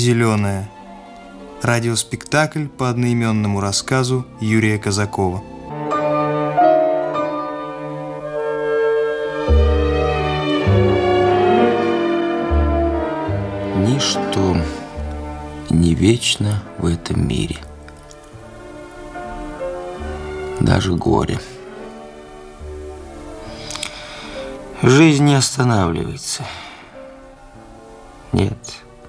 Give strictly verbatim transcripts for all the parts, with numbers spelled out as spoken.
«Зеленая». Радиоспектакль по одноименному рассказу Юрия Казакова. Ничто не вечно в этом мире. Даже горе. Жизнь не останавливается. Нет,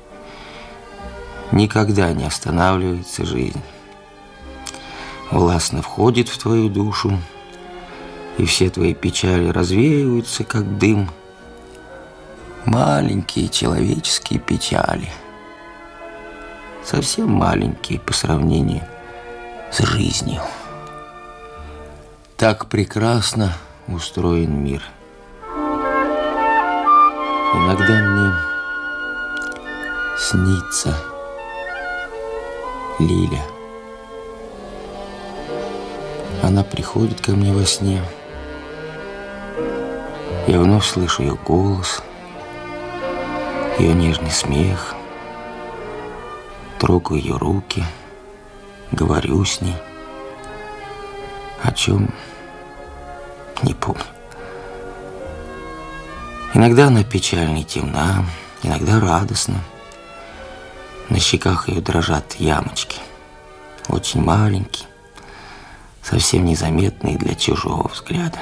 никогда не останавливается жизнь. Властно входит в твою душу, и все твои печали развеиваются, как дым. Маленькие человеческие печали. Совсем маленькие по сравнению с жизнью. Так прекрасно устроен мир. Иногда мне снится Лиля. Она приходит ко мне во сне. Я вновь слышу ее голос, ее нежный смех. Трогаю ее руки, говорю с ней. О чем? Не помню. Иногда она печальна и темна, иногда радостна. На щеках ее дрожат ямочки. Очень маленькие, совсем незаметные для чужого взгляда.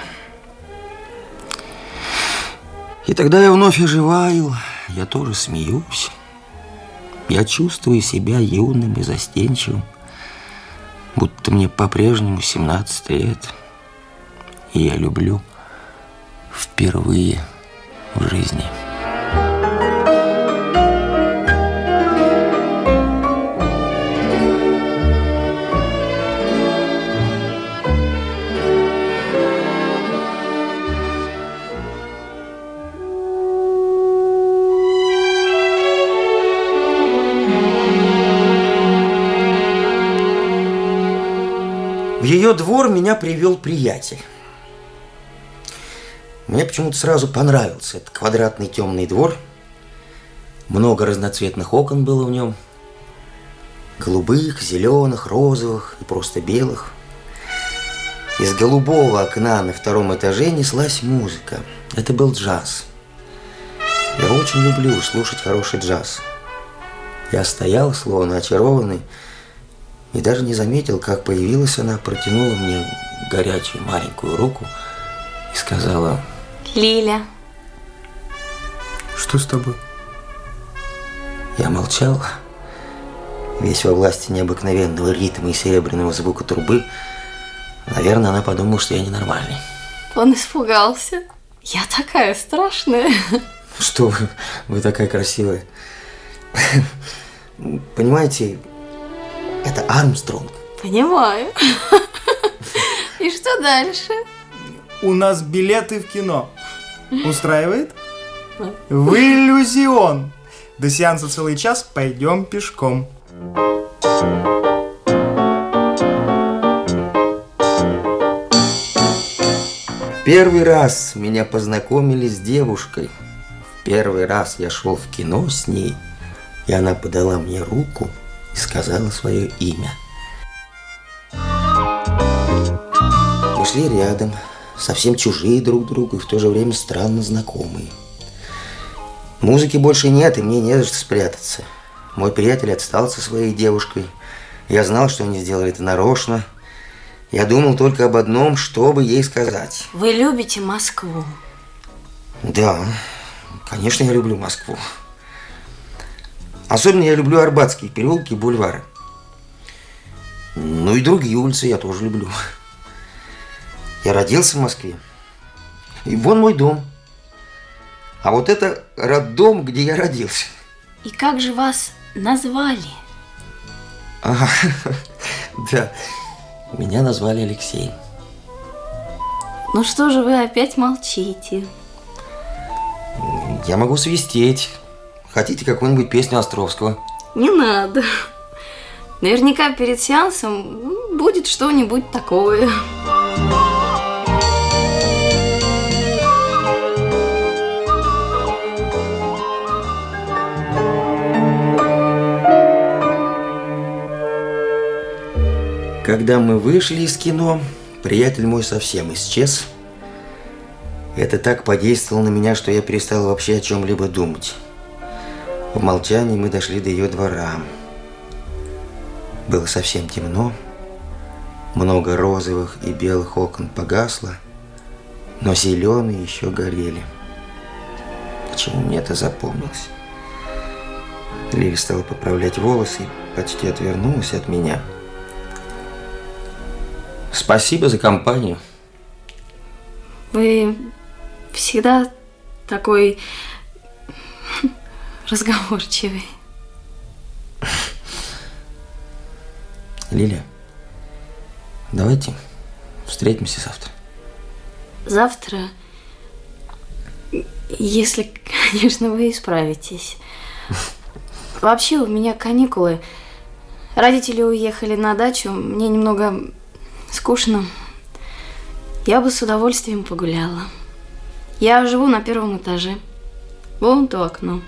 И тогда я вновь оживаю, я тоже смеюсь. Я чувствую себя юным и застенчивым, будто мне по-прежнему семнадцать лет. И я люблю впервые в жизни. В ее двор меня привел приятель. Мне почему-то сразу понравился этот квадратный темный двор. Много разноцветных окон было в нем. Голубых, зеленых, розовых и просто белых. Из голубого окна на втором этаже неслась музыка. Это был джаз. Я очень люблю слушать хороший джаз. Я стоял, словно очарованный, и даже не заметил, как появилась она, протянула мне горячую маленькую руку и сказала: Лиля. Что с тобой? Я молчал, весь во власти необыкновенного ритма и серебряного звука трубы. Наверное, она подумала, что я ненормальный. Он испугался. Я такая страшная. Что вы, вы такая красивая. Понимаете, это Армстронг. Понимаю. И что дальше? У нас билеты в кино. Устраивает? В иллюзион. До сеанса целый час, пойдем пешком. Первый раз меня познакомили с девушкой. В первый раз я шел в кино с ней, и она подала мне руку и сказала свое имя. Мы шли рядом, совсем чужие друг другу и в то же время странно знакомые. Музыки больше нет, и мне не за что спрятаться. Мой приятель отстал со своей девушкой. Я знал, что они сделали это нарочно. Я думал только об одном, чтобы ей сказать. Вы любите Москву? Да, конечно, я люблю Москву. Особенно я люблю Арбатские переулки и бульвары. Ну и другие улицы я тоже люблю. Я родился в Москве. И вон мой дом. А вот это роддом, где я родился. И как же вас назвали? Ага, да. Меня назвали Алексей. Ну что же вы опять молчите? Я могу свистеть. Хотите какую-нибудь песню Островского? Не надо. Наверняка перед сеансом будет что-нибудь такое. Когда мы вышли из кино, приятель мой совсем исчез. Это так подействовало на меня, что я перестал вообще о чем-либо думать. В молчании мы дошли до ее двора. Было совсем темно. Много розовых и белых окон погасло, но зеленые еще горели. Почему мне это запомнилось? Лили стала поправлять волосы и почти отвернулась от меня. Спасибо за компанию. Вы всегда такой разговорчивый. Лиля, давайте встретимся завтра. Завтра, если, конечно, вы исправитесь. Вообще у меня каникулы. Родители уехали на дачу. Мне немного скучно. Я бы с удовольствием погуляла. Я живу на первом этаже. Вон то окно.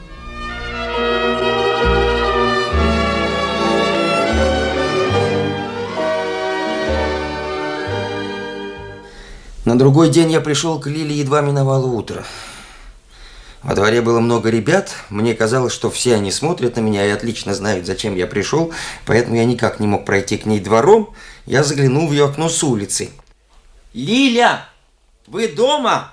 На другой день я пришел к Лиле, едва миновало утро. Во дворе было много ребят. Мне казалось, что все они смотрят на меня и отлично знают, зачем я пришел, поэтому я никак не мог пройти к ней двором. Я заглянул в ее окно с улицы. «Лиля, вы дома?»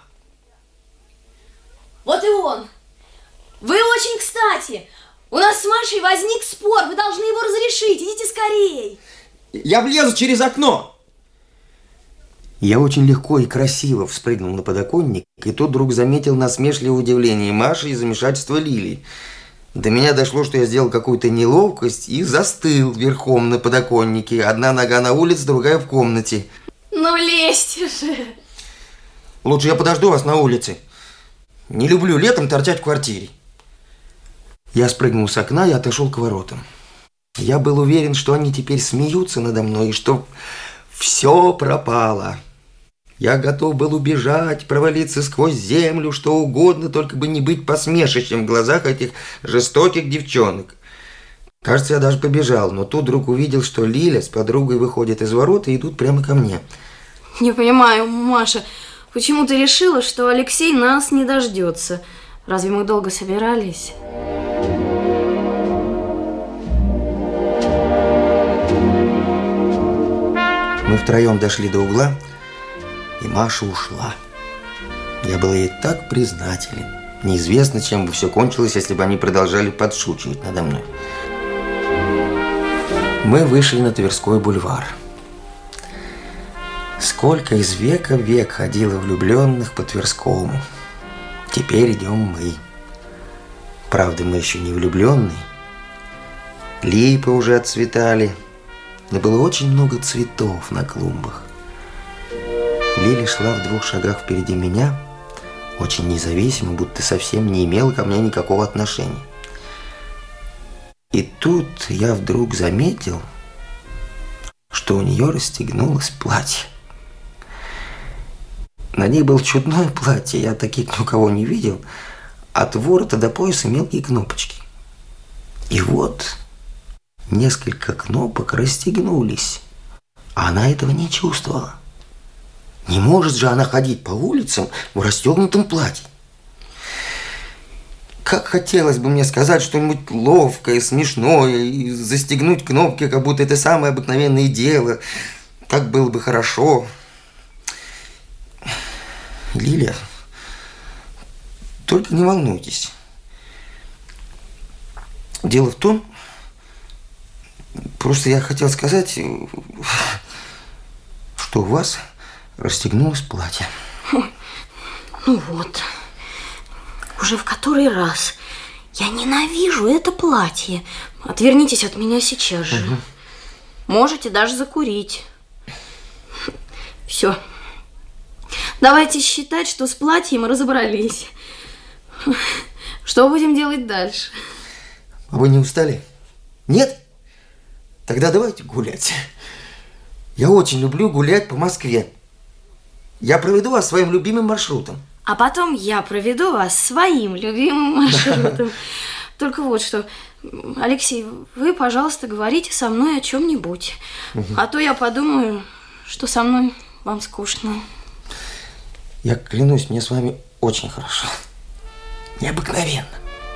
Вот и он. Вы очень кстати. У нас с Машей возник спор. Вы должны его разрешить. Идите скорей. Я влезу через окно. Я очень легко и красиво вспрыгнул на подоконник, и тут вдруг заметил насмешливое удивление Маши и замешательство Лили. До меня дошло, что я сделал какую-то неловкость и застыл верхом на подоконнике. Одна нога на улице, другая в комнате. Ну, лезьте же. Лучше я подожду вас на улице. Не люблю летом торчать в квартире. Я спрыгнул с окна и отошел к воротам. Я был уверен, что они теперь смеются надо мной, и что все пропало. Я готов был убежать, провалиться сквозь землю, что угодно, только бы не быть посмешищем в глазах этих жестоких девчонок. Кажется, я даже побежал, но тут вдруг увидел, что Лиля с подругой выходят из ворот и идут прямо ко мне. Не понимаю, Маша, почему ты решила, что Алексей нас не дождется? Разве мы долго собирались? Мы втроем дошли до угла, и Маша ушла. Я был ей так признателен. Неизвестно, чем бы все кончилось, если бы они продолжали подшучивать надо мной. Мы вышли на Тверской бульвар. Сколько из века в век ходило влюбленных по Тверскому. Теперь идем мы. Правда, мы еще не влюбленные. Липы уже отцветали. Но было очень много цветов на клумбах. Лиля шла в двух шагах впереди меня, очень независимо, будто совсем не имела ко мне никакого отношения. И тут я вдруг заметил, что у нее расстегнулось платье. На ней было чудное платье, я таких ни у кого не видел. От ворота до пояса мелкие кнопочки. И вот несколько кнопок расстегнулись, а она этого не чувствовала. Не может же она ходить по улицам в расстегнутом платье. Как хотелось бы мне сказать что-нибудь ловкое, смешное и застегнуть кнопки, как будто это самое обыкновенное дело. Так было бы хорошо. Лиля, только не волнуйтесь. Дело в том, просто я хотел сказать, что у вас расстегнулось платье. Ну вот, уже в который раз. Я ненавижу это платье. Отвернитесь от меня сейчас же. Угу. Можете даже закурить. Все. Давайте считать, что с платьем разобрались. Что будем делать дальше? А вы не устали? Нет? Тогда давайте гулять. Я очень люблю гулять по Москве. Я проведу вас своим любимым маршрутом. А потом я проведу вас своим любимым маршрутом. Только вот что, Алексей, вы, пожалуйста, говорите со мной о чем-нибудь. Угу. А то я подумаю, что со мной вам скучно. Я клянусь, мне с вами очень хорошо. Необыкновенно.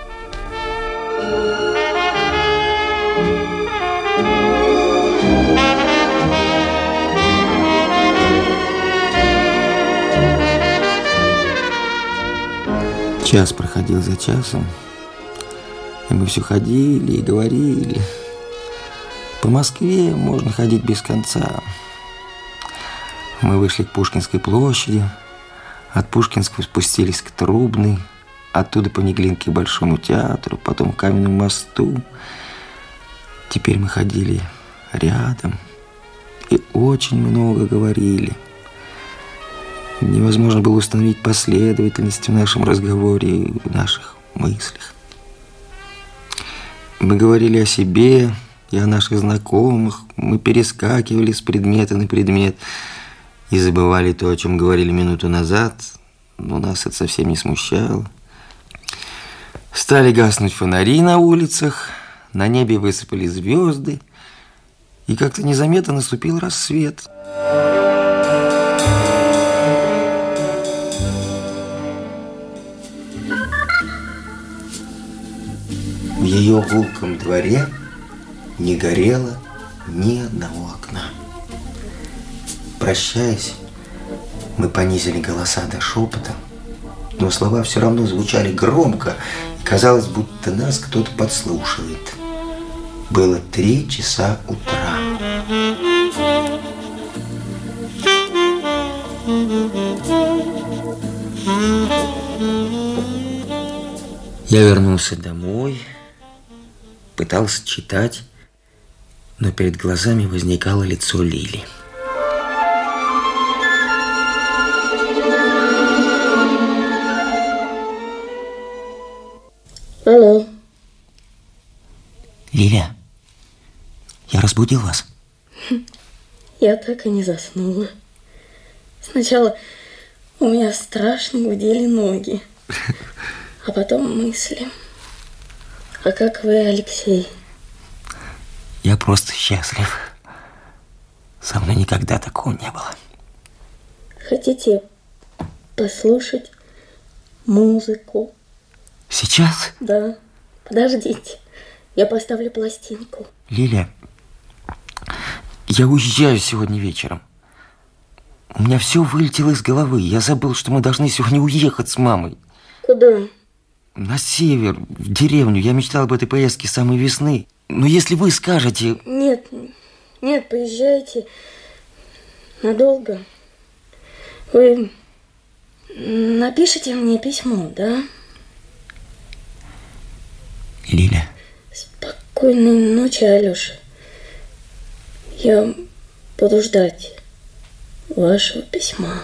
Час проходил за часом, и мы все ходили и говорили. По Москве можно ходить без конца. Мы вышли к Пушкинской площади, от Пушкинской спустились к Трубной, оттуда по Неглинке к Большому театру, потом к Каменному мосту. Теперь мы ходили рядом и очень много говорили. Невозможно было установить последовательность в нашем разговоре и в наших мыслях. Мы говорили о себе и о наших знакомых. Мы перескакивали с предмета на предмет и забывали то, о чем говорили минуту назад, но нас это совсем не смущало. Стали гаснуть фонари на улицах, на небе высыпали звезды, и как-то незаметно наступил рассвет. В ее гулком дворе не горело ни одного окна. Прощаясь, мы понизили голоса до шепота, но слова все равно звучали громко, и казалось, будто нас кто-то подслушивает. Было три часа утра. Я вернулся домой, пытался читать, но перед глазами возникало лицо Лили. Алло. Лиля, я разбудил вас? Я так и не заснула. Сначала у меня страшно гудели ноги, а потом мысли. А как вы, Алексей? Я просто счастлив. Со мной никогда такого не было. Хотите послушать музыку? Сейчас? Да. Подождите. Я поставлю пластинку. Лиля, я уезжаю сегодня вечером. У меня все вылетело из головы. Я забыл, что мы должны сегодня уехать с мамой. Куда? На север, в деревню. Я мечтал об этой поездке с самой весны. Но если вы скажете... Нет, нет, поезжайте. Надолго. Вы напишите мне письмо, да? Лиля. Спокойной ночи, Алёша. Я буду ждать вашего письма.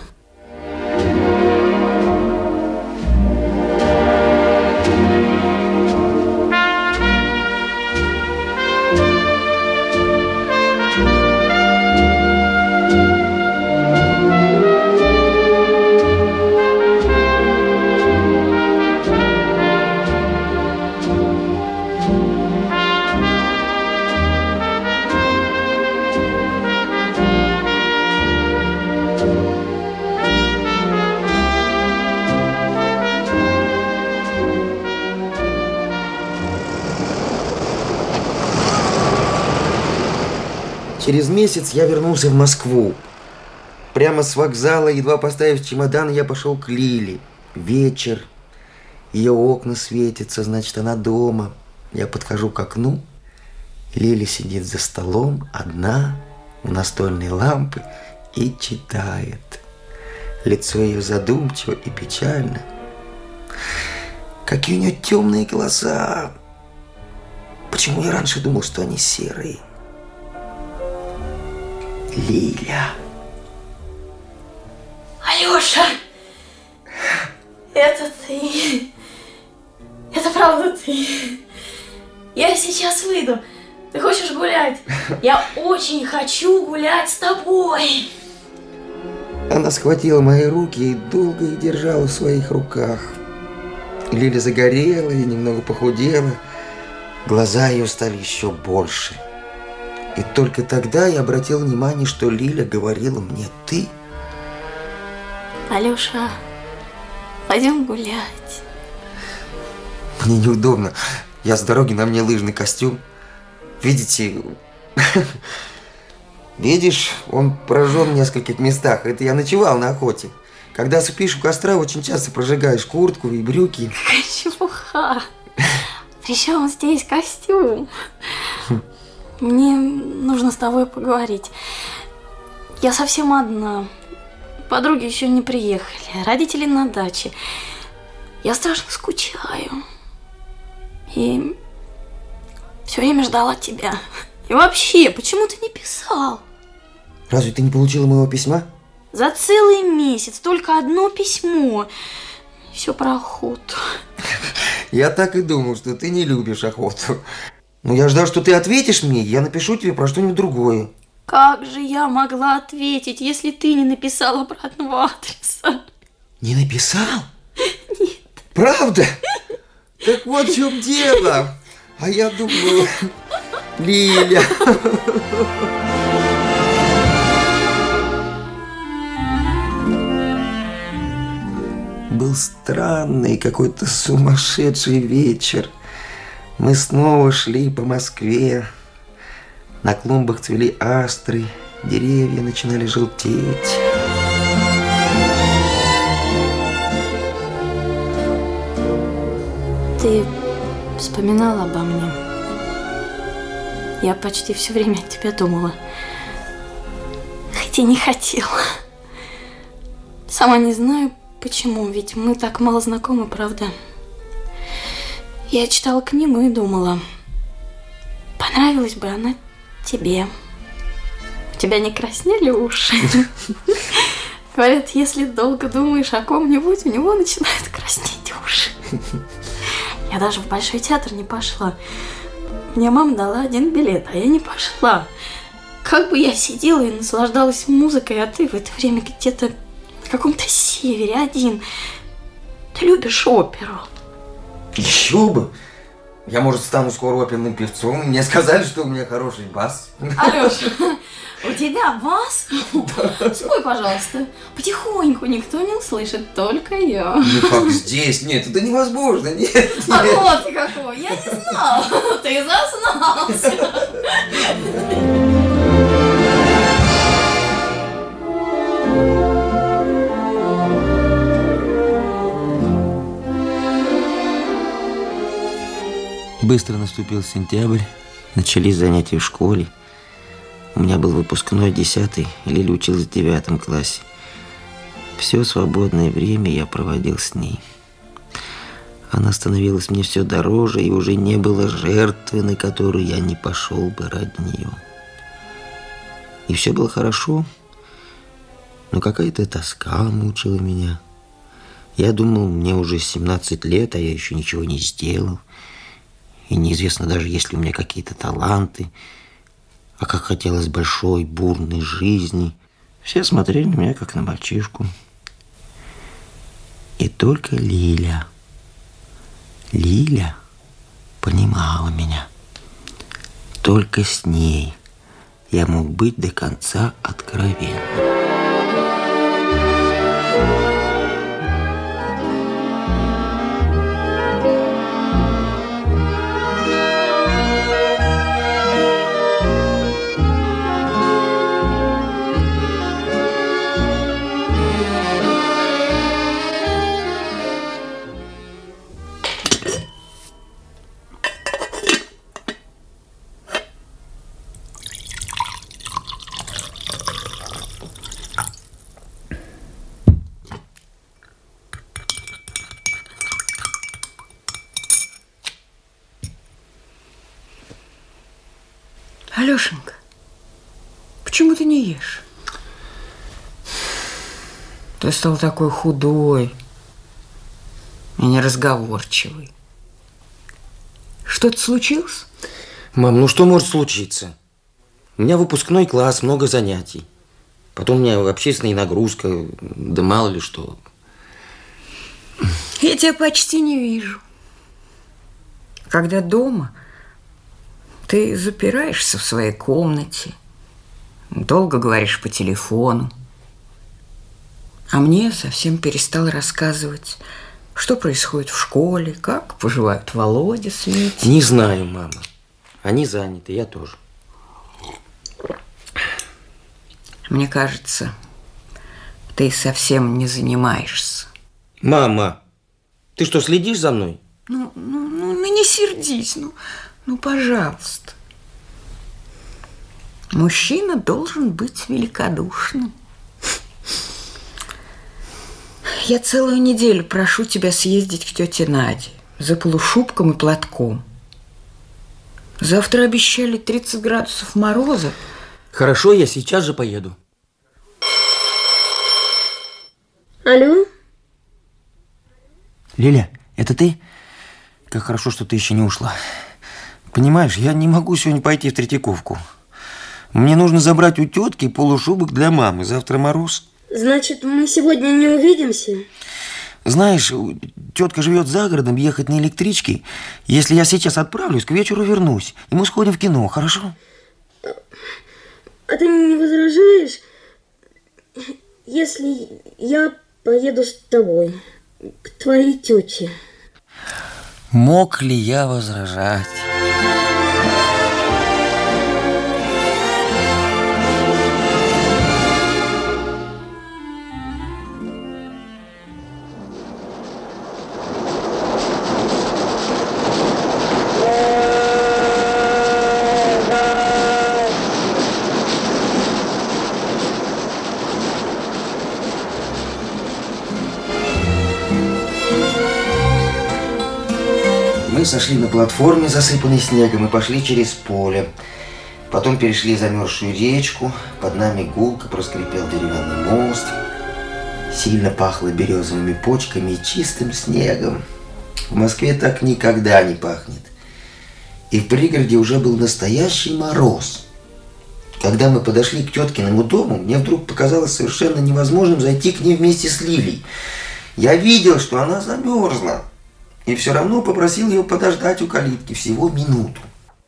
Через месяц я вернулся в Москву. Прямо с вокзала, едва поставив чемодан, я пошел к Лиле. Вечер. Ее окна светятся, значит, она дома. Я подхожу к окну. Лиля сидит за столом, одна, у настольной лампы, и читает. Лицо ее задумчиво и печально. Какие у нее темные глаза. Почему я раньше думал, что они серые? Лиля. Алёша! Это ты. Это правда ты. Я сейчас выйду. Ты хочешь гулять? Я очень хочу гулять с тобой. Она схватила мои руки и долго их держала в своих руках. Лиля загорела и немного похудела. Глаза ее стали еще больше. И только тогда я обратил внимание, что Лиля говорила мне «ты». Алёша, пойдем гулять. Мне неудобно. Я с дороги, на мне лыжный костюм. Видите, видишь, он прожжен в нескольких местах. Это я ночевал на охоте. Когда спишь у костра, очень часто прожигаешь куртку и брюки. Какая чепуха. Причем здесь костюм? Мне нужно с тобой поговорить. Я совсем одна. Подруги еще не приехали. Родители на даче. Я страшно скучаю. И все время ждала тебя. И вообще, почему ты не писал? Разве ты не получила моего письма? За целый месяц только одно письмо. Все про охоту. Я так и думал, что ты не любишь охоту. Но я ждал, что ты ответишь мне, и я напишу тебе про что-нибудь другое. Как же я могла ответить, если ты не написал обратного адреса? Не написал? Нет. Правда? Так вот в чем дело. А я думаю, Лиля. Был странный какой-то сумасшедший вечер. Мы снова шли по Москве. На клумбах цвели астры, деревья начинали желтеть. Ты вспоминала обо мне. Я почти все время о тебе думала. Хоть и не хотела. Сама не знаю, почему, ведь мы так мало знакомы, правда? Я читала книгу и думала, понравилась бы она тебе. У тебя не краснели уши? Говорят, если долго думаешь о ком-нибудь, у него начинают краснеть уши. Я даже в Большой театр не пошла. Мне мама дала один билет, а я не пошла. Как бы я сидела и наслаждалась музыкой, а ты в это время где-то на каком-то севере один. Ты любишь оперу? Еще бы! Я, может, стану скоро оперным певцом. Мне сказали, что у меня хороший бас. Алёша, у тебя бас? Спой, пожалуйста. Потихоньку, никто не услышит, только я. Ну как здесь? Нет, это невозможно. Нет, нет. А вот ты какой, я не знала. Ты зазнался. Быстро наступил сентябрь, начались занятия в школе. У меня был выпускной десятый, Лиля училась в девятом классе. Все свободное время я проводил с ней. Она становилась мне все дороже, и уже не было жертвы, на которую я не пошел бы ради нее. И все было хорошо, но какая-то тоска мучила меня. Я думал, мне уже семнадцать лет, а я еще ничего не сделал. И неизвестно даже, есть ли у меня какие-то таланты. А как хотелось большой, бурной жизни. Все смотрели на меня, как на мальчишку. И только Лиля, Лиля понимала меня. Только с ней я мог быть до конца откровенным. Алешенька, почему ты не ешь? Ты стал такой худой и неразговорчивый. Что-то случилось? Мам, ну что может случиться? У меня выпускной класс, много занятий. Потом у меня общественная нагрузка, да мало ли что. Я тебя почти не вижу. Когда дома, Ты запираешься в своей комнате, долго говоришь по телефону. А мне совсем перестал рассказывать, что происходит в школе, как поживают Володя с Витей. Не знаю, мама. Они заняты, я тоже. Мне кажется, ты совсем не занимаешься. Мама, ты что, следишь за мной? Ну, ну, ну, ну не сердись, ну, ну, пожалуйста. Мужчина должен быть великодушным. Я целую неделю прошу тебя съездить к тете Наде за полушубком и платком. Завтра обещали тридцать градусов мороза. Хорошо, я сейчас же поеду. Алло? Лиля, это ты? Как хорошо, что ты еще не ушла. Понимаешь, я не могу сегодня пойти в Третьяковку. Мне нужно забрать у тетки полушубок для мамы. Завтра мороз. Значит, мы сегодня не увидимся? Знаешь, тетка живет за городом, ехать на электричке. Если я сейчас отправлюсь, к вечеру вернусь. И мы сходим в кино, хорошо? А ты не возражаешь, если я поеду с тобой к твоей тете? Мог ли я возражать? Мы сошли на платформе, засыпанной снегом, и пошли через поле. Потом перешли замерзшую речку. Под нами гулко проскрипел деревянный мост. Сильно пахло березовыми почками и чистым снегом. В Москве так никогда не пахнет. И в пригороде уже был настоящий мороз. Когда мы подошли к теткиному дому, мне вдруг показалось совершенно невозможным зайти к ней вместе с Лилей. Я видел, что она замерзла. И все равно попросил ее подождать у калитки всего минуту.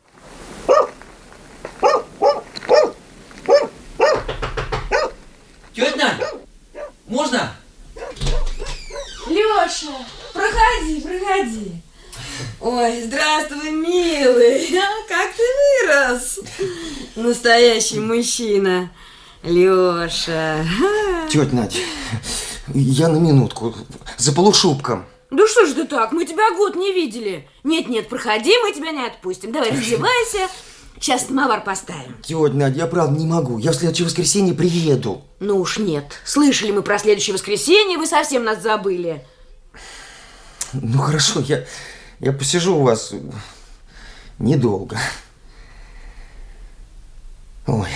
Тетя Надя, можно? Леша, проходи, проходи. Ой, здравствуй, милый. А, как ты вырос. Настоящий мужчина. Леша. Тетя Надя, я на минутку, за полушубком. Да что ж ты так, мы тебя год не видели. Нет-нет, проходи, мы тебя не отпустим. Давай раздевайся, сейчас самовар поставим. Тетя Надя, я правда не могу, я в следующее воскресенье приеду. Ну уж нет, слышали мы про следующее воскресенье, вы совсем нас забыли. Ну хорошо, я, я посижу у вас недолго. Ой.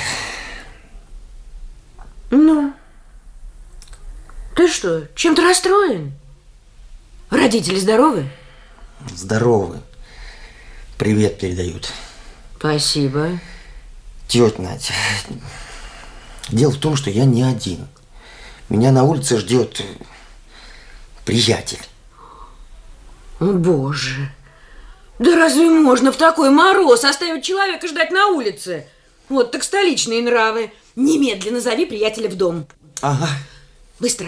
Ну, ты что, чем-то расстроен? Родители здоровы? Здоровы. Привет передают. Спасибо. Тетя Надя, дело в том, что я не один. Меня на улице ждет приятель. О, Боже. Да разве можно в такой мороз оставить человека ждать на улице? Вот так столичные нравы. Немедленно зови приятеля в дом. Ага. Быстро.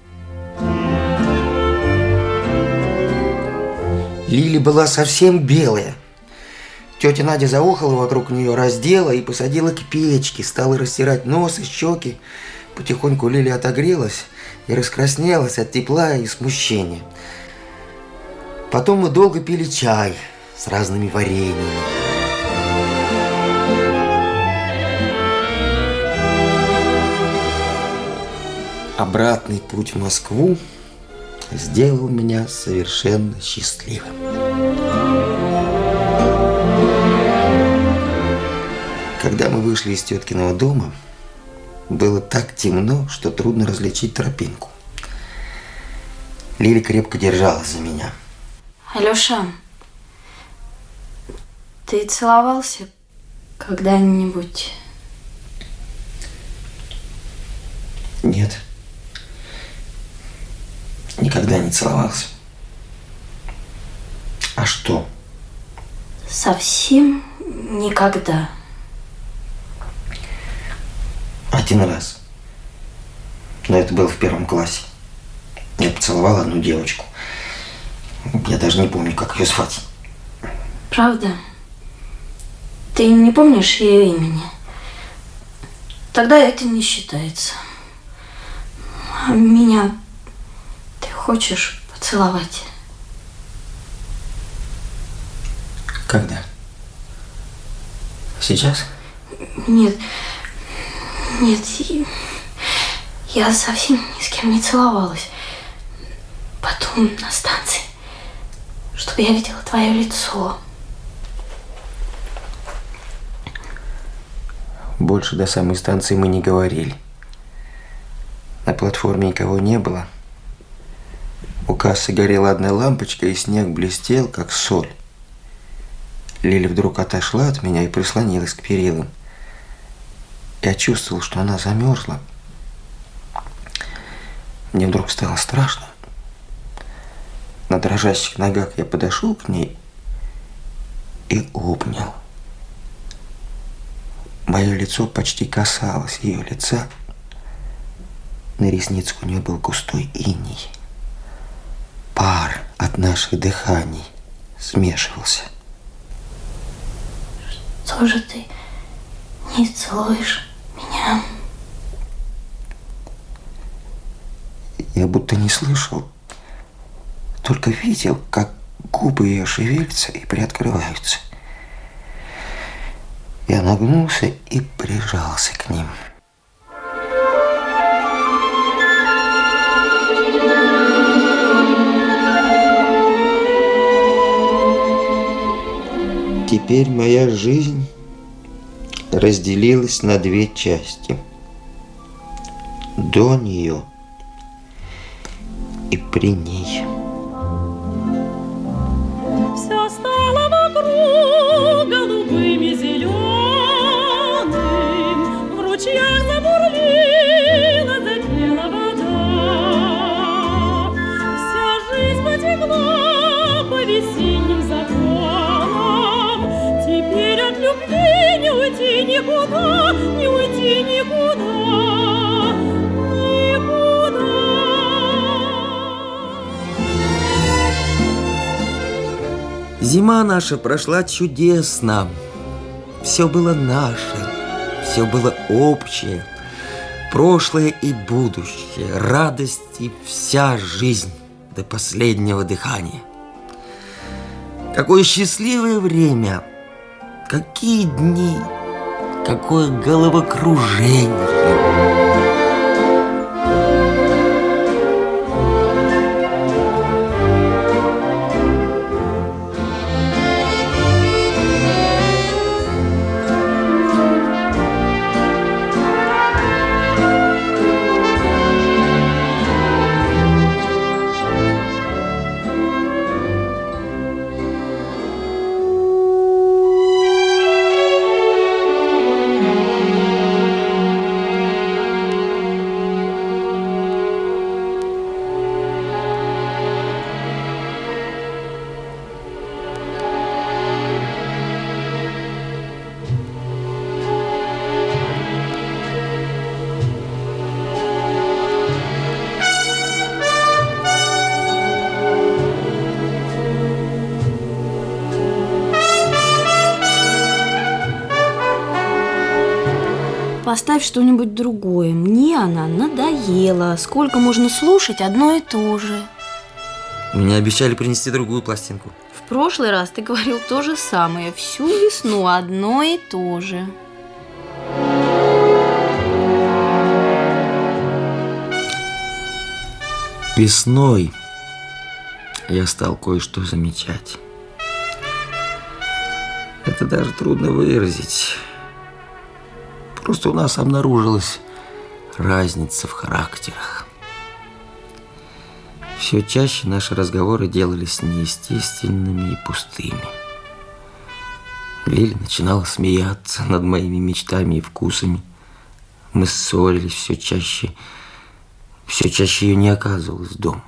Лили была совсем белая. Тетя Надя заохала вокруг нее, раздела и посадила к печке, стала растирать нос и щеки. Потихоньку Лили отогрелась и раскраснелась от тепла и смущения. Потом мы долго пили чай с разными вареньями. Обратный путь в Москву сделал меня совершенно счастливым. Когда мы вышли из теткиного дома, было так темно, что трудно различить тропинку. Лиля крепко держалась за меня. Алёша, ты целовался когда-нибудь? Нет. Никогда не целовался. А что? Совсем Никогда. Один раз. Но это было в первом классе. Я поцеловал одну девочку. Я даже не помню, как ее звать. Правда? Ты не помнишь ее имени? Тогда это не считается. А меня ты хочешь поцеловать? Когда? Сейчас? Нет. Нет. Я совсем ни с кем не целовалась. Потом на станции. Чтобы я видела твое лицо. Больше до самой станции мы не говорили. На платформе никого не было. У кассы горела одна лампочка, и снег блестел, как соль. Лиля вдруг отошла от меня и прислонилась к перилам. Я чувствовал, что она замерзла. Мне вдруг стало страшно. На дрожащих ногах я подошел к ней и обнял. Мое лицо почти касалось ее лица. На ресницах у нее был густой иней. Пар от наших дыханий смешивался. Что же ты не целуешь меня? Я будто не слышал, только видел, как губы ее шевелятся и приоткрываются. Я нагнулся и прижался к ним. Теперь моя жизнь разделилась на две части. До нее и при ней. Все стало вокруг голубым и зеленым, в ручьях забурлила, запела вода. Вся жизнь потекла по весенним законам. Теперь от любви не уйти никуда, не уйти никуда. Зима наша прошла чудесно. Все было наше, все было общее. Прошлое и будущее, радость и вся жизнь до последнего дыхания. Какое счастливое время, какие дни, какое головокружение. Поставь что-нибудь другое. Мне она надоела. Сколько можно слушать одно и то же? Мне обещали принести другую пластинку. В прошлый раз ты говорил то же самое. Всю весну одно и то же. Весной я стал кое-что замечать. Это даже трудно выразить. Просто у нас обнаружилась разница в характерах. Все чаще наши разговоры делались неестественными и пустыми. Лиля начинала смеяться над моими мечтами и вкусами. Мы ссорились все чаще. Все чаще ее не оказывалось дома.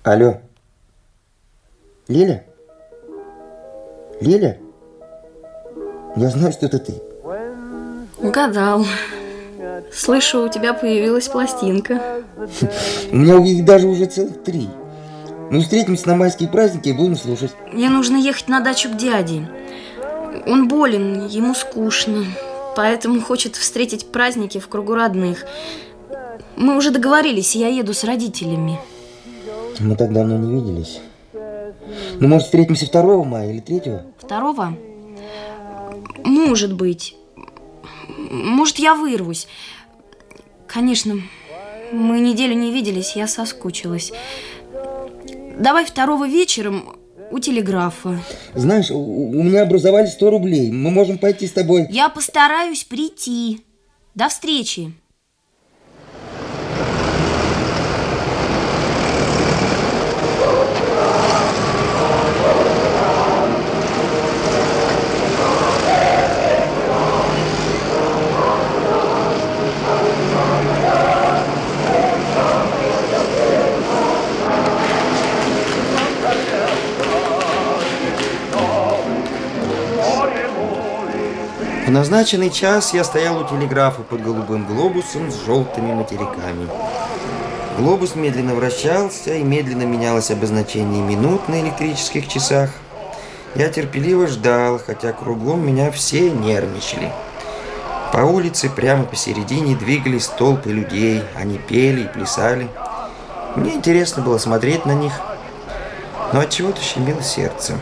Алло. Лиля? Лиля? Я знаю, что это ты. Угадал. Слышу, у тебя появилась пластинка. У меня их даже уже целых три. Мы встретимся на майские праздники и будем слушать. Мне нужно ехать на дачу к дяде. Он болен, ему скучно. Поэтому хочет встретить праздники в кругу родных. Мы уже договорились, я еду с родителями. Мы так давно не виделись. Ну, может, встретимся второго мая или третьего? Второго? Может быть. Может, я вырвусь. Конечно, мы неделю не виделись, я соскучилась. Давай второго вечером у телеграфа. Знаешь, у, у меня образовались сто рублей. Мы можем пойти с тобой. Я постараюсь прийти. До встречи. В назначенный час я стоял у телеграфа под голубым глобусом с желтыми материками. Глобус медленно вращался, и медленно менялось обозначение минут на электрических часах. Я терпеливо ждал, хотя кругом меня все нервничали. По улице прямо посередине двигались толпы людей. Они пели и плясали. Мне интересно было смотреть на них, но отчего-то щемило сердце.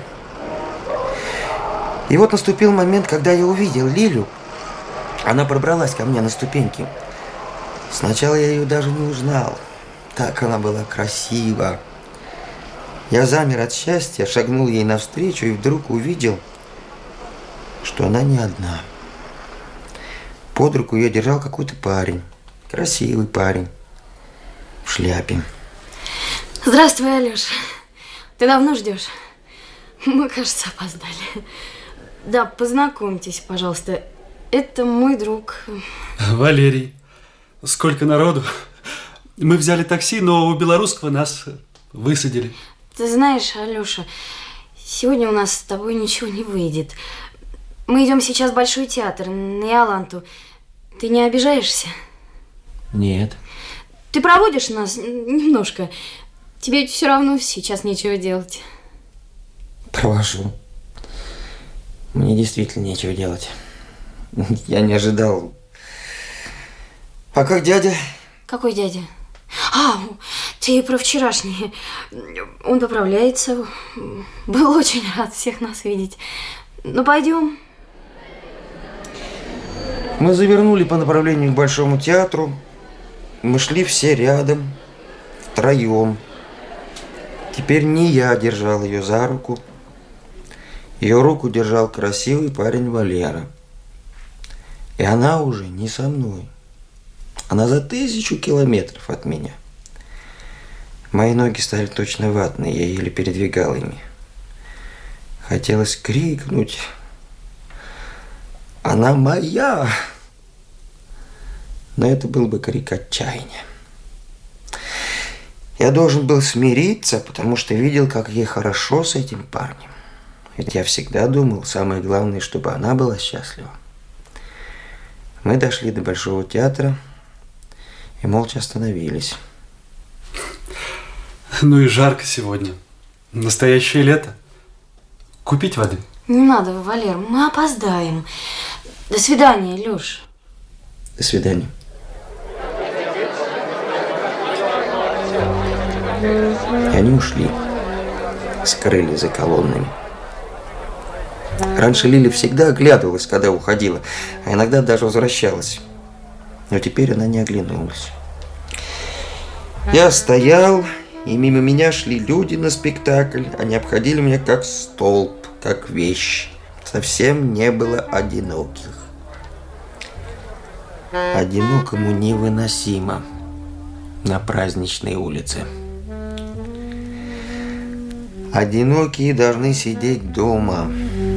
И вот наступил момент, когда я увидел Лилю. Она пробралась ко мне на ступеньки. Сначала я ее даже не узнал. Так она была красива. Я замер от счастья, шагнул ей навстречу и вдруг увидел, что она не одна. Под руку ее держал какой-то парень. Красивый парень. В шляпе. Здравствуй, Алёша. Ты давно ждешь? Мы, кажется, опоздали. Да, познакомьтесь, пожалуйста. Это мой друг. Валерий. Сколько народу. Мы взяли такси, но у белорусского нас высадили. Ты знаешь, Алёша, сегодня у нас с тобой ничего не выйдет. Мы идем сейчас в Большой театр, на Иоланту. Ты не обижаешься? Нет. Ты проводишь нас немножко? Тебе ведь все равно сейчас нечего делать. Провожу. Мне действительно нечего делать. Я не ожидал. А как дядя? Какой дядя? А, ты про вчерашний. Он поправляется. Был очень рад всех нас видеть. Ну, пойдем. Мы завернули по направлению к Большому театру. Мы шли все рядом, втроем. Теперь не я держал ее за руку. Ее руку держал красивый парень Валера. И она уже не со мной. Она за тысячу километров от меня. Мои ноги стали точно ватные, я еле передвигал ими. Хотелось крикнуть: «Она моя!» Но это был бы крик отчаяния. Я должен был смириться, потому что видел, как ей хорошо с этим парнем. Ведь я всегда думал, самое главное, чтобы она была счастлива. Мы дошли до Большого театра и молча остановились. Ну и жарко сегодня. Настоящее лето. Купить воды? Не надо, Валер, мы опоздаем. До свидания, Лёш. До свидания. И они ушли, скрылись за колоннами. Раньше Лиля всегда оглядывалась, когда уходила, а иногда даже возвращалась. Но теперь она не оглянулась. Я стоял, и мимо меня шли люди на спектакль. Они обходили меня как столб, как вещь. Совсем не было одиноких. Одинокому невыносимо на праздничной улице. Одинокие должны сидеть дома.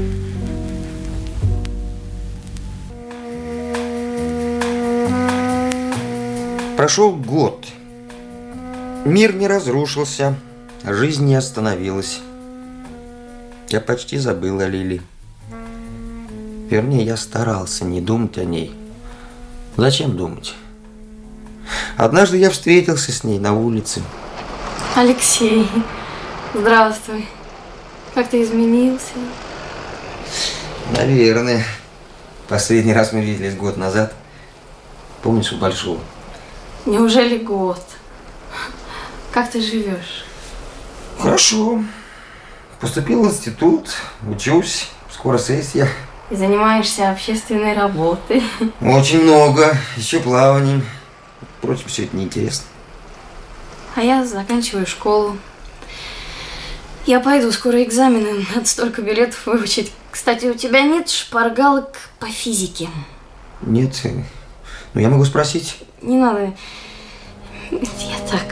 Прошел год. Мир не разрушился, жизнь не остановилась. Я почти забыл о Лиле. Вернее, я старался не думать о ней. Зачем думать? Однажды я встретился с ней на улице. Алексей, здравствуй. Как ты изменился? Наверное. Последний раз мы виделись год назад. Помнишь, у Большого? Неужели год? Как ты живешь? Хорошо. Поступил в институт, учусь, скоро сессия. И занимаешься общественной работой. Очень много, еще плаванием. Впрочем, все это неинтересно. А я заканчиваю школу. Я пойду, скоро экзамены, надо столько билетов выучить. Кстати, у тебя нет шпаргалок по физике? Нет, но я могу спросить. Не надо, я так...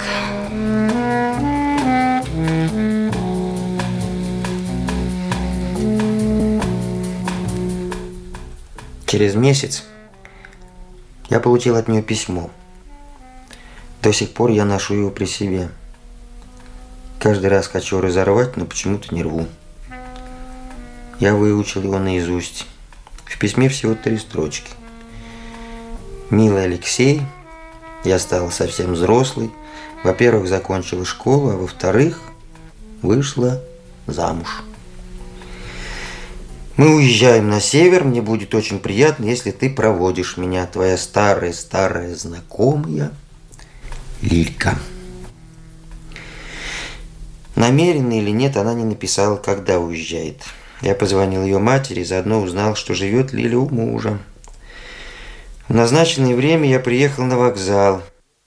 Через месяц я получил от нее письмо. До сих пор я ношу его при себе. Каждый раз хочу разорвать, но почему-то не рву. Я выучил его наизусть. В письме всего три строчки. «Милый Алексей, я стала совсем взрослой. Во-первых, закончила школу, а во-вторых, вышла замуж. Мы уезжаем на север, мне будет очень приятно, если ты проводишь меня, твоя старая-старая знакомая Лилька». Намеренно или нет, она не написала, когда уезжает. Я позвонил ее матери, заодно узнал, что живет Лиля у мужа. В назначенное время я приехал на вокзал.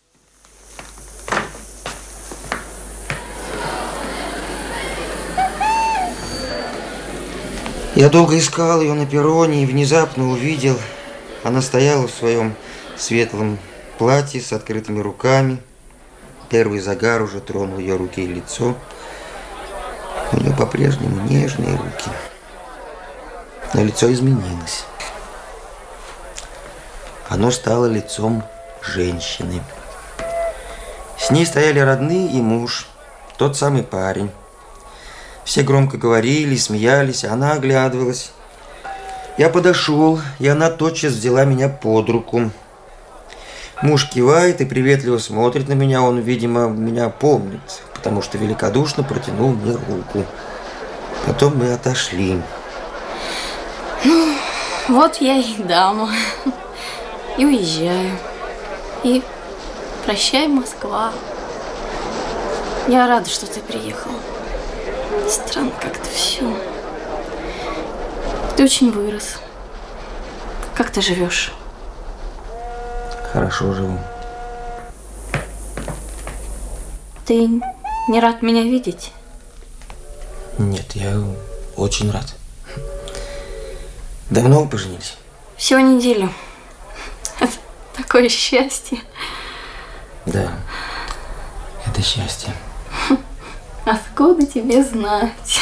Я долго искал ее на перроне и внезапно увидел. Она стояла в своем светлом платье с открытыми руками. Первый загар уже тронул ее руки и лицо. У нее по-прежнему нежные руки. Но лицо изменилось. Оно стало лицом женщины. С ней стояли родные и муж, тот самый парень. Все громко говорили, смеялись, а она оглядывалась. Я подошел, и она тотчас взяла меня под руку. Муж кивает и приветливо смотрит на меня. Он, видимо, меня помнит, потому что великодушно протянул мне руку. Потом мы отошли. Ну, вот я и дама. И уезжаю. И прощай, Москва. Я рада, что ты приехал. Странно как-то все. Ты очень вырос. Как ты живешь? Хорошо живу. Ты не рад меня видеть? Нет, я очень рад. Давно вы поженились? Всего неделю. Это такое счастье. Да, это счастье. Откуда тебе знать?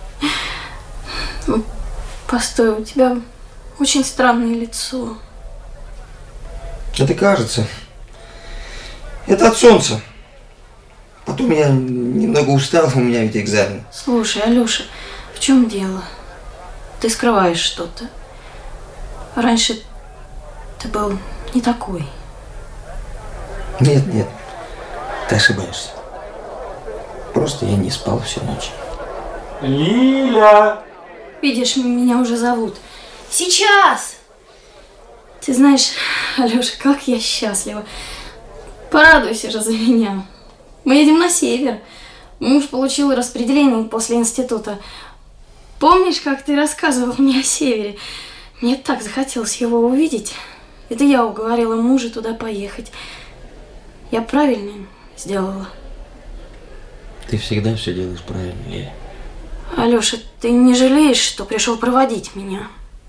Постой, у тебя очень странное лицо. Это кажется. Это от солнца. Потом я немного устал, у меня ведь экзамен. Слушай, Алёша, в чем дело? Ты скрываешь что-то. Раньше ты был не такой. Нет, нет, ты ошибаешься. Просто я не спал всю ночь. Лиля! Видишь, меня уже зовут. Сейчас! Ты знаешь, Алёша, как я счастлива. Порадуйся же за меня. Мы едем на север. Муж получил распределение после института. Помнишь, как ты рассказывал мне о севере? Мне так захотелось его увидеть. Это я уговорила мужа туда поехать. Я правильно сделала. Ты всегда все делаешь правильно, Лиля. Алёша, ты не жалеешь, что пришел проводить меня?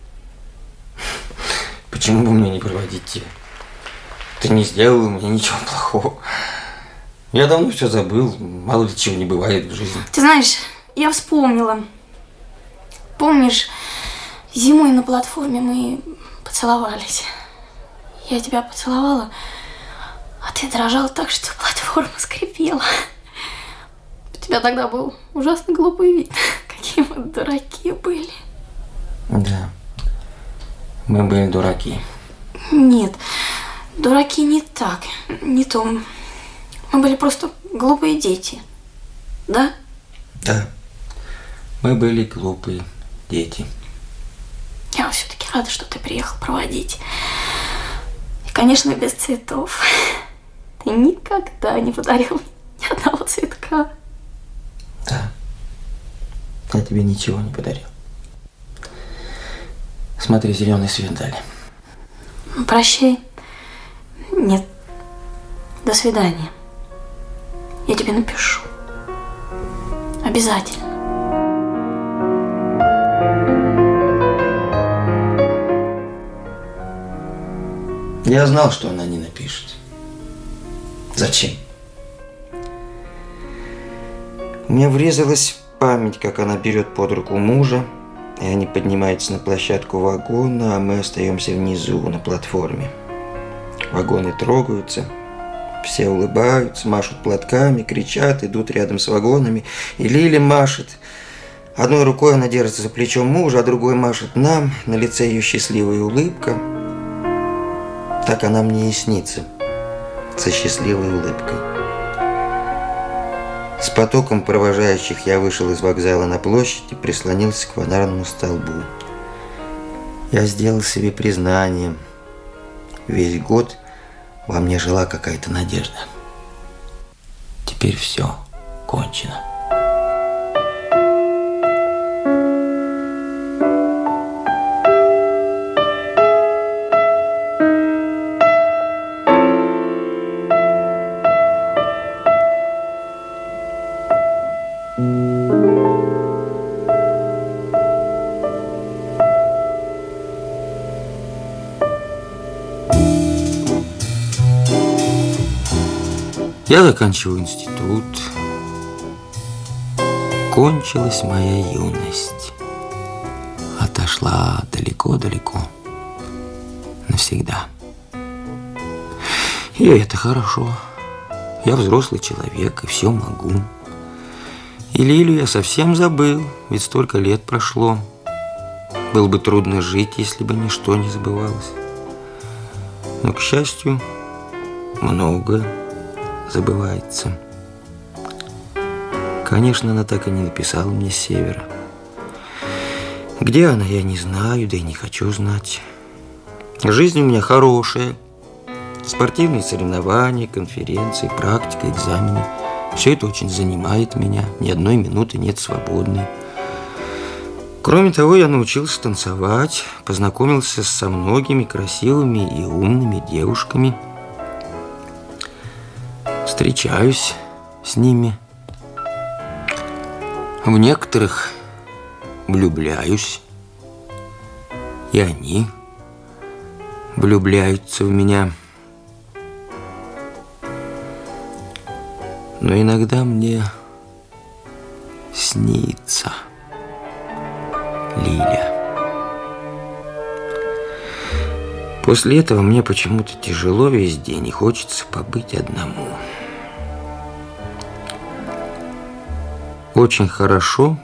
Почему бы мне не проводить тебя? Ты не сделала мне ничего плохого. Я давно все забыл, мало ли чего не бывает в жизни. Ты знаешь, я вспомнила. Помнишь, зимой на платформе мы поцеловались. Я тебя поцеловала, а ты дрожал так, что платформа скрипела. У тебя тогда был ужасно глупый вид. Какие мы дураки были. Да. Мы были дураки. Нет, дураки не так, не то. Мы были просто глупые дети, да? Да, мы были глупые дети. Я все-таки рада, что ты приехал проводить. И, конечно, без цветов. Ты никогда не подарил ни одного цветка. Да, я тебе ничего не подарил. Смотри, зеленый свет дали. Прощай. Нет. До свидания. Я тебе напишу. Обязательно. Я знал, что она не напишет. Зачем? Мне врезалась в память, как она берет под руку мужа, и они поднимаются на площадку вагона, а мы остаемся внизу, на платформе. Вагоны трогаются, все улыбаются, машут платками, кричат, идут рядом с вагонами, и Лиля машет. Одной рукой она держится за плечо мужа, а другой машет нам, на лице ее счастливая улыбка. Так она мне и снится, со счастливой улыбкой. С потоком провожающих я вышел из вокзала на площадь и прислонился к фонарному столбу. Я сделал себе признание. Весь год во мне жила какая-то надежда. Теперь все кончено. Я заканчиваю институт. Кончилась моя юность. Отошла далеко-далеко. Навсегда. И это хорошо. Я взрослый человек и все могу. И Лилю я совсем забыл, ведь столько лет прошло. Было бы трудно жить, если бы ничто не забывалось. Но, к счастью, многое забывается. Конечно, она так и не написала мне с севера. Где она, я не знаю, да и не хочу знать. Жизнь у меня хорошая. Спортивные соревнования, конференции, практика, экзамены. Все это очень занимает меня. Ни одной минуты нет свободной. Кроме того, я научился танцевать, познакомился со многими красивыми и умными девушками. Встречаюсь с ними. В некоторых влюбляюсь. И они влюбляются в меня. Но иногда мне снится Лиля. После этого мне почему-то тяжело весь день и хочется побыть одному. Очень хорошо,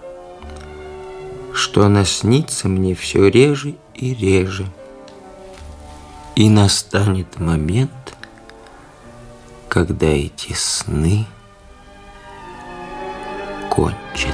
что она снится мне все реже и реже. И настанет момент, когда эти сны кончатся.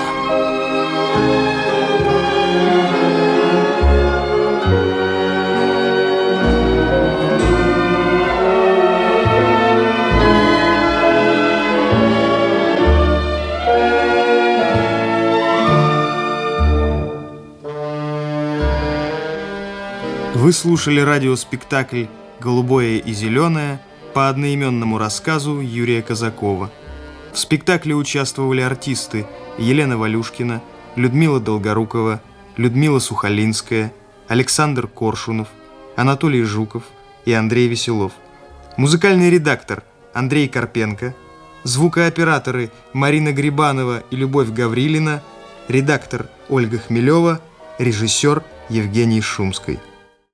Вы слушали радиоспектакль «Голубое и зеленое» по одноименному рассказу Юрия Казакова. В спектакле участвовали артисты Елена Валюшкина, Людмила Долгорукова, Людмила Сухолинская, Александр Коршунов, Анатолий Жуков и Андрей Веселов. Музыкальный редактор Андрей Карпенко, звукооператоры Марина Грибанова и Любовь Гаврилина, редактор Ольга Хмелева, режиссер Евгений Шумской.